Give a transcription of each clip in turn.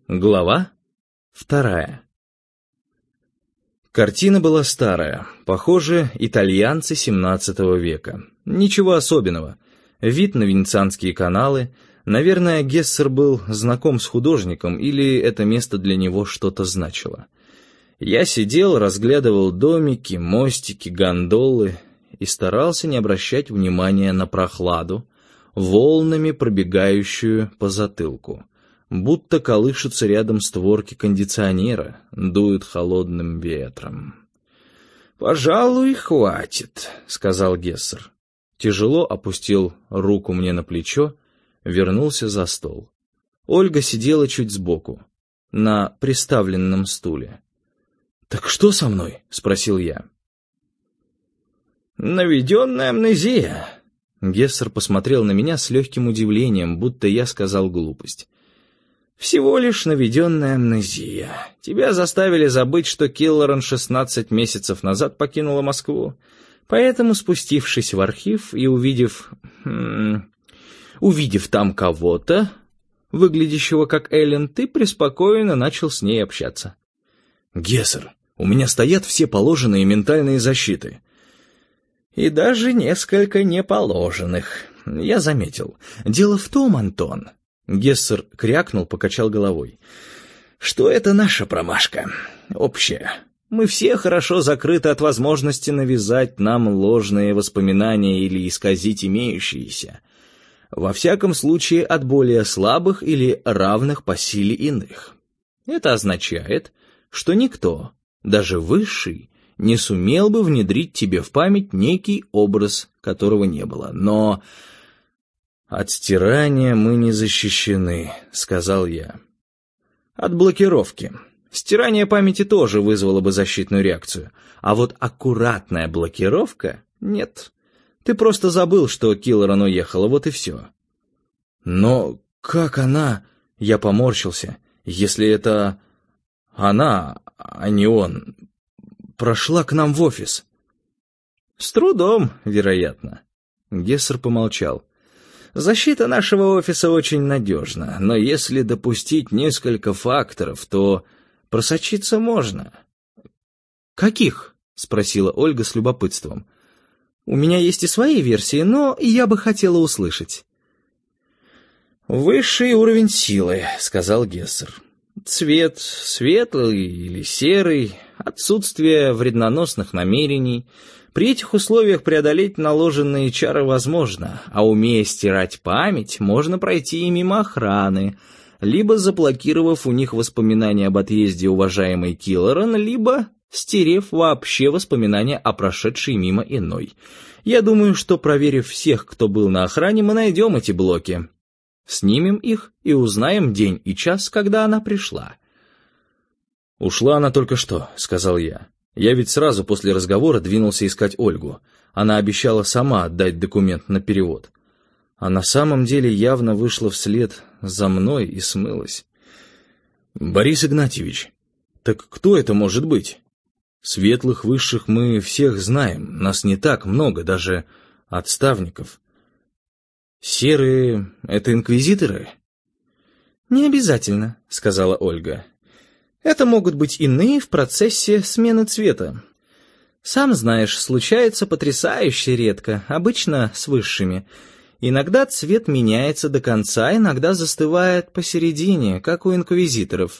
Глава 2. Картина была старая, похоже, итальянцы XVII века. Ничего особенного. Вид на Венецианские каналы. Наверное, Гессер был знаком с художником, или это место для него что-то значило. Я сидел, разглядывал домики, мостики, гондолы и старался не обращать внимания на прохладу, волнами пробегающую по затылку. Будто колышутся рядом створки кондиционера, дуют холодным ветром. «Пожалуй, хватит», — сказал Гессер. Тяжело опустил руку мне на плечо, вернулся за стол. Ольга сидела чуть сбоку, на приставленном стуле. «Так что со мной?» — спросил я. «Наведенная амнезия». Гессер посмотрел на меня с легким удивлением, будто я сказал глупость. «Всего лишь наведенная амнезия. Тебя заставили забыть, что Киллоран 16 месяцев назад покинула Москву. Поэтому, спустившись в архив и увидев там кого-то, выглядящего как Эллен, ты преспокойно начал с ней общаться». «Гессер, у меня стоят все положенные ментальные защиты». «И даже несколько неположенных, я заметил. Дело в том, Антон...» Гессер крякнул, покачал головой. «Что это наша промашка? Общая. Мы все хорошо закрыты от возможности навязать нам ложные воспоминания или исказить имеющиеся. Во всяком случае, от более слабых или равных по силе иных. Это означает, что никто, даже высший, не сумел бы внедрить тебе в память некий образ, которого не было. Но... «От стирания мы не защищены», — сказал я. «От блокировки. Стирание памяти тоже вызвало бы защитную реакцию. А вот аккуратная блокировка — нет. Ты просто забыл, что Киллоран уехала, вот и все». «Но как она...» — я поморщился. «Если это... она, а не он, прошла к нам в офис». «С трудом, вероятно». Гессер помолчал. «Защита нашего офиса очень надежна, но если допустить несколько факторов, то просочиться можно». «Каких?» — спросила Ольга с любопытством. «У меня есть и свои версии, но я бы хотела услышать». «Высший уровень силы», — сказал Гессер. «Цвет светлый или серый, отсутствие вредноносных намерений. При этих условиях преодолеть наложенные чары возможно, а умея стирать память, можно пройти и мимо охраны, либо заблокировав у них воспоминания об отъезде уважаемой Киллоран, либо стерев вообще воспоминания о прошедшей мимо иной. Я думаю, что, проверив всех, кто был на охране, мы найдем эти блоки. Снимем их и узнаем день и час, когда она пришла». «Ушла она только что», — сказал я. Я ведь сразу после разговора двинулся искать Ольгу. Она обещала сама отдать документ на перевод. А на самом деле явно вышла вслед за мной и смылась. «Борис Игнатьевич, так кто это может быть? Светлых высших мы всех знаем, нас не так много, даже отставников. Серые — это инквизиторы?» «Не обязательно», — сказала Ольга. «Это могут быть иные в процессе смены цвета. Сам знаешь, случается потрясающе редко, обычно с высшими. Иногда цвет меняется до конца, иногда застывает посередине, как у инквизиторов».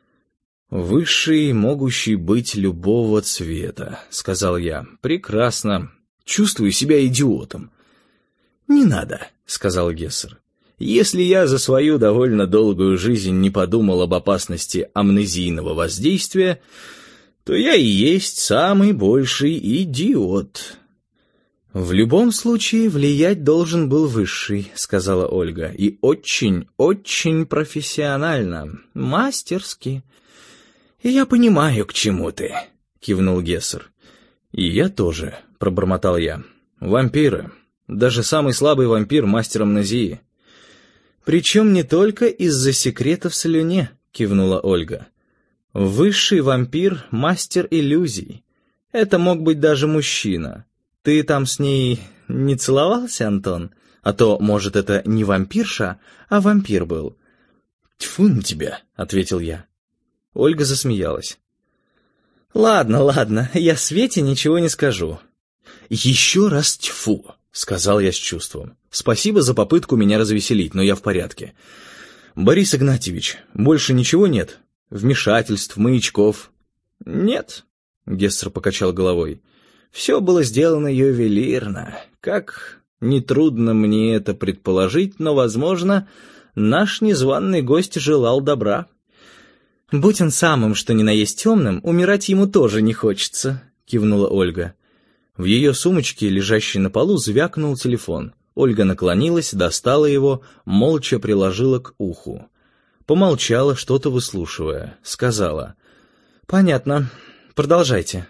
«Высший, могущий быть любого цвета», — сказал я. «Прекрасно. Чувствую себя идиотом». «Не надо», — сказал Гессер. «Если я за свою довольно долгую жизнь не подумал об опасности амнезийного воздействия, то я и есть самый больший идиот». «В любом случае влиять должен был высший», — сказала Ольга, — «и очень, очень профессионально, мастерски». «Я понимаю, к чему ты», — кивнул Гессер. «И я тоже», — пробормотал я. «Вампиры. Даже самый слабый вампир — мастер амнезии». «Причем не только из-за секрета в слюне», — кивнула Ольга. «Высший вампир — мастер иллюзий. Это мог быть даже мужчина. Ты там с ней не целовался, Антон? А то, может, это не вампирша, а вампир был. «Тьфу на тебя», — ответил я. Ольга засмеялась. «Ладно, ладно, я Свете ничего не скажу». «Еще раз тьфу», — сказал я с чувством. «Спасибо за попытку меня развеселить, но я в порядке. Борис Игнатьевич, больше ничего нет? Вмешательств, маячков?» «Нет», — Гессер покачал головой. «все было сделано ювелирно. Как нетрудно мне это предположить, но, возможно, наш незваный гость желал добра. Будь он самым, что ни на есть темным, умирать ему тоже не хочется», — кивнула Ольга. В ее сумочке, лежащей на полу, звякнул телефон. Ольга наклонилась, достала его, молча приложила к уху. Помолчала, что-то выслушивая. Сказала: «Понятно. Продолжайте».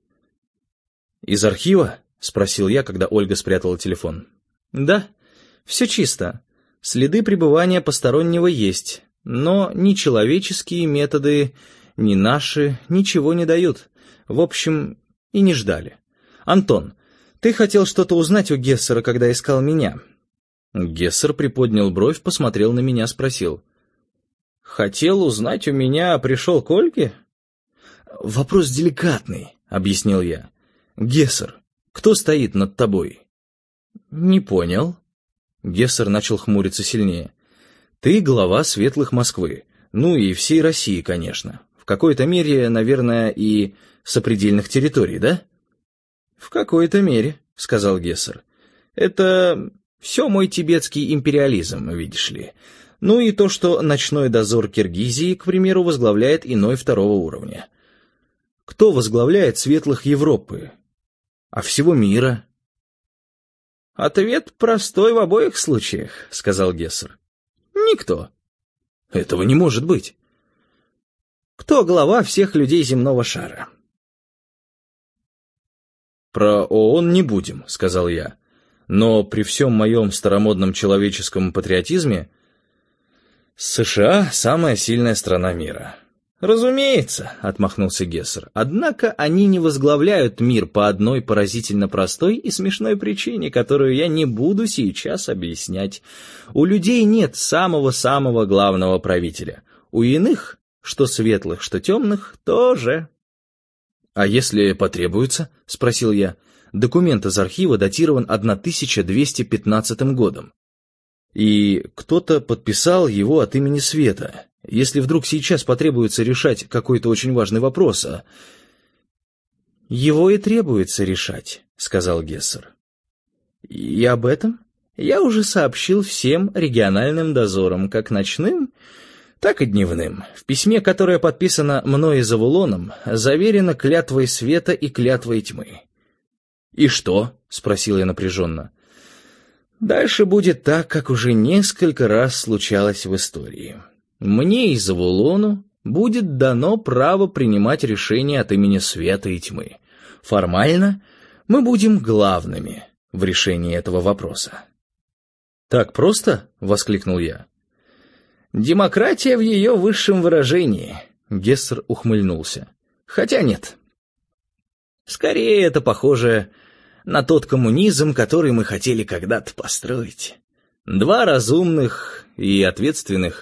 «Из архива?» — спросил я, когда Ольга спрятала телефон. «Да, все чисто. Следы пребывания постороннего есть, но ни человеческие методы, ни наши ничего не дают. В общем, и не ждали. Антон, ты хотел что-то узнать у Гессера, когда искал меня?» Гессер приподнял бровь, посмотрел на меня, спросил: «Хотел узнать у меня, а пришел к Ольге?» «Вопрос деликатный», — объяснил я. «Гессер, кто стоит над тобой?» «Не понял». Гессер начал хмуриться сильнее. «Ты глава Светлых Москвы, ну и всей России, конечно. В какой-то мере, наверное, и сопредельных территорий, да?» «В какой-то мере», — сказал Гессер. «Это все мой тибетский империализм, видишь ли. Ну и то, что ночной дозор Киргизии, к примеру, возглавляет иной второго уровня». «Кто возглавляет Светлых Европы? А всего мира?» «Ответ простой в обоих случаях», — сказал Гессер. «Никто». «Этого не может быть». «Кто глава всех людей земного шара?» «Про ООН не будем», — сказал я. «Но при всем моем старомодном человеческом патриотизме США — самая сильная страна мира». «Разумеется», — отмахнулся Гессер. «Однако они не возглавляют мир по одной поразительно простой и смешной причине, которую я не буду сейчас объяснять. У людей нет самого-самого главного правителя. У иных, что светлых, что темных, тоже». «А если потребуется?» — спросил я. «Документ из архива датирован 1215 годом. И кто-то подписал его от имени Света. Если вдруг сейчас потребуется решать какой-то очень важный вопрос, а...» «Его и требуется решать», — сказал Гессер. «И об этом я уже сообщил всем региональным дозорам, как ночным, так и дневным. В письме, которое подписано мной и Завулоном, заверено клятвой света и клятвой тьмы». «И что?» — спросил я напряженно. «Дальше будет так, как уже несколько раз случалось в истории. Мне и Завулону будет дано право принимать решения от имени света и тьмы. Формально мы будем главными в решении этого вопроса». «Так просто?» — воскликнул я. «Демократия в ее высшем выражении», — Гессер ухмыльнулся. «Хотя нет. Скорее это похоже на тот коммунизм, который мы хотели когда-то построить. Два разумных и ответственных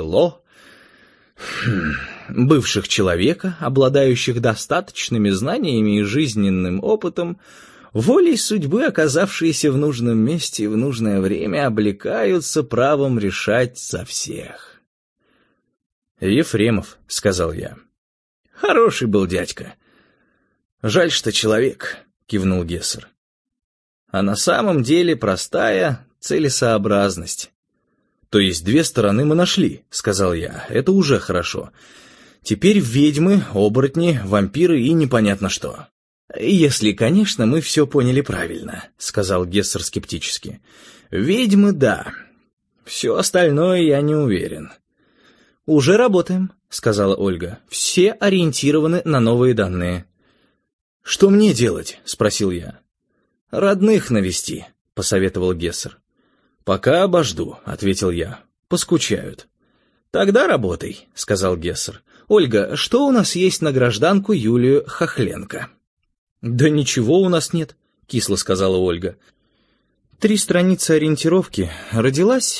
бывших человека, обладающих достаточными знаниями и жизненным опытом, волей судьбы, оказавшиеся в нужном месте и в нужное время, облекаются правом решать за всех». «Ефремов», — сказал я. «Хороший был дядька. Жаль, что человек», — кивнул Гессер. «А на самом деле простая целесообразность». «То есть две стороны мы нашли», — сказал я. «Это уже хорошо. Теперь ведьмы, оборотни, вампиры и непонятно что». «Если, конечно, мы все поняли правильно», — сказал Гессер скептически. «Ведьмы — да. Все остальное я не уверен». «Уже работаем», — сказала Ольга. «Все ориентированы на новые данные». «Что мне делать?» — спросил я. «Родных навести», — посоветовал Гессер. «Пока обожду», — ответил я. «Поскучают». «Тогда работай», — сказал Гессер. «Ольга, что у нас есть на гражданку Юлию Хохленко?» «Да ничего у нас нет», — кисло сказала Ольга. 3 страницы ориентировки. Родилась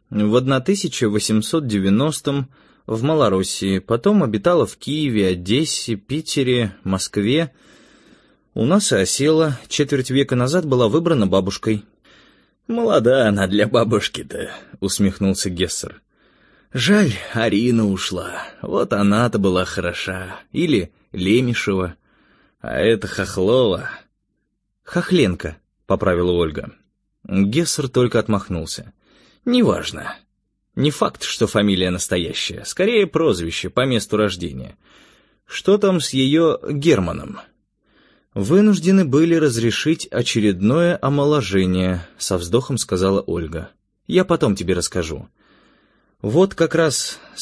в 1890-м в Малороссии, потом обитала в Киеве, Одессе, Питере, Москве. У нас и осела, четверть века назад была выбрана бабушкой». «Молода она для бабушки-то», — усмехнулся Гессер. «Жаль, Арина ушла. Вот она-то была хороша. Или Лемешева. А это Хохлова». «Хохленко», — поправила Ольга. Гессер только отмахнулся. «Неважно. Не факт, что фамилия настоящая. Скорее, прозвище по месту рождения. Что там с ее Германом?» «Вынуждены были разрешить очередное омоложение», — со вздохом сказала Ольга. «Я потом тебе расскажу. Вот как раз